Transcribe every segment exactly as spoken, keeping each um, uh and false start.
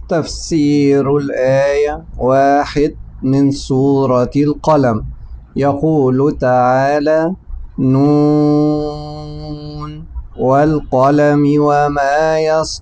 تفسير الآية واحد من سورة القلم. يقول تعالى: نون والقلم وما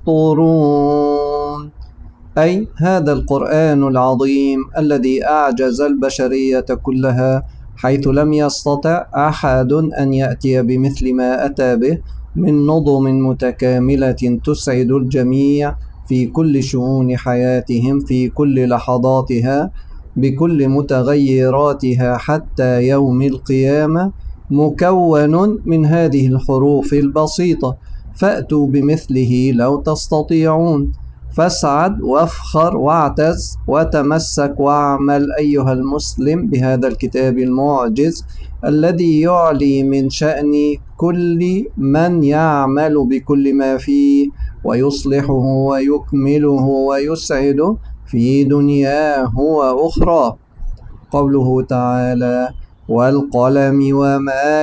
يسطرون، أي هذا القرآن العظيم الذي أعجز البشرية كلها، حيث لم يستطع أحد أن يأتي بمثل ما أتى به من نظم متكاملة تسعد الجميع في كل شؤون حياتهم في كل لحظاتها بكل متغيراتها حتى يوم القيامة، مكون من هذه الحروف البسيطة. فأتوا بمثله لو تستطيعون، فاسعد وافخر واعتز وتمسك واعمل أيها المسلم بهذا الكتاب المعجز الذي يعلي من شأن كل من يعمل بكل ما فيه ويصلحه ويكمله ويسعده في دنياه وأخرى. قوله تعالى: والقلم وما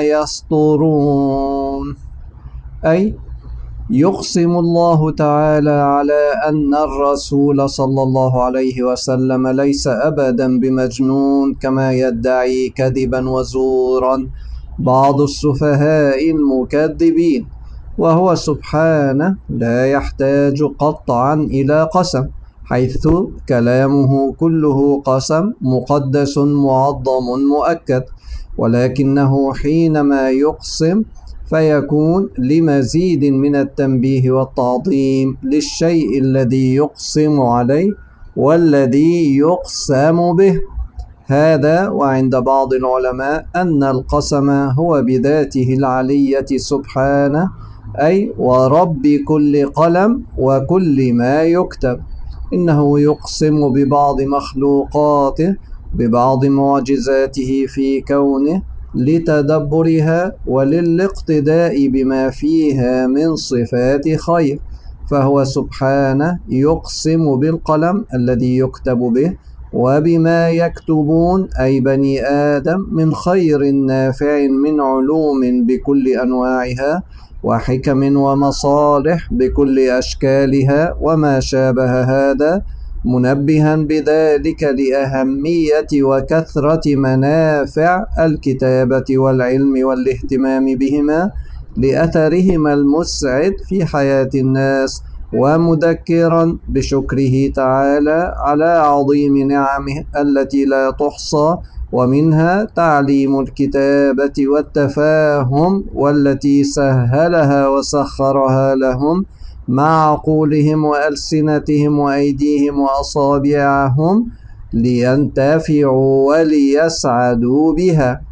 يسطرون، أي يقسم الله تعالى على أن الرسول صلى الله عليه وسلم ليس أبدا بمجنون كما يدعي كذبا وزورا بعض السفهاء المكذبين، وهو سبحانه لا يحتاج قطعا إلى قسم، حيث كلامه كله قسم مقدس معظم مؤكد، ولكنه حينما يقسم فيكون لمزيد من التنبيه والتعظيم للشيء الذي يقسم عليه والذي يقسم به. هذا وعند بعض العلماء أن القسم هو بذاته العلية سبحانه، أي ورب كل قلم وكل ما يكتب، إنه يقسم ببعض مخلوقاته ببعض معجزاته في كونه لتدبرها وللاقتداء بما فيها من صفات خير، فهو سبحانه يقسم بالقلم الذي يكتب به وبما يكتبون أي بني آدم من خير نافع من علوم بكل أنواعها وحكم ومصالح بكل أشكالها وما شابه هذا، منبها بذلك لأهمية وكثرة منافع الكتابة والعلم والاهتمام بهما لأثرهما المسعد في حياة الناس، ومذكرا بشكره تعالى على عظيم نعمه التي لا تحصى، ومنها تعليم الكتابة والتفاهم والتي سهلها وسخرها لهم مع عقولهم وألسنتهم وأيديهم وأصابعهم لينتفعوا وليسعدوا بها.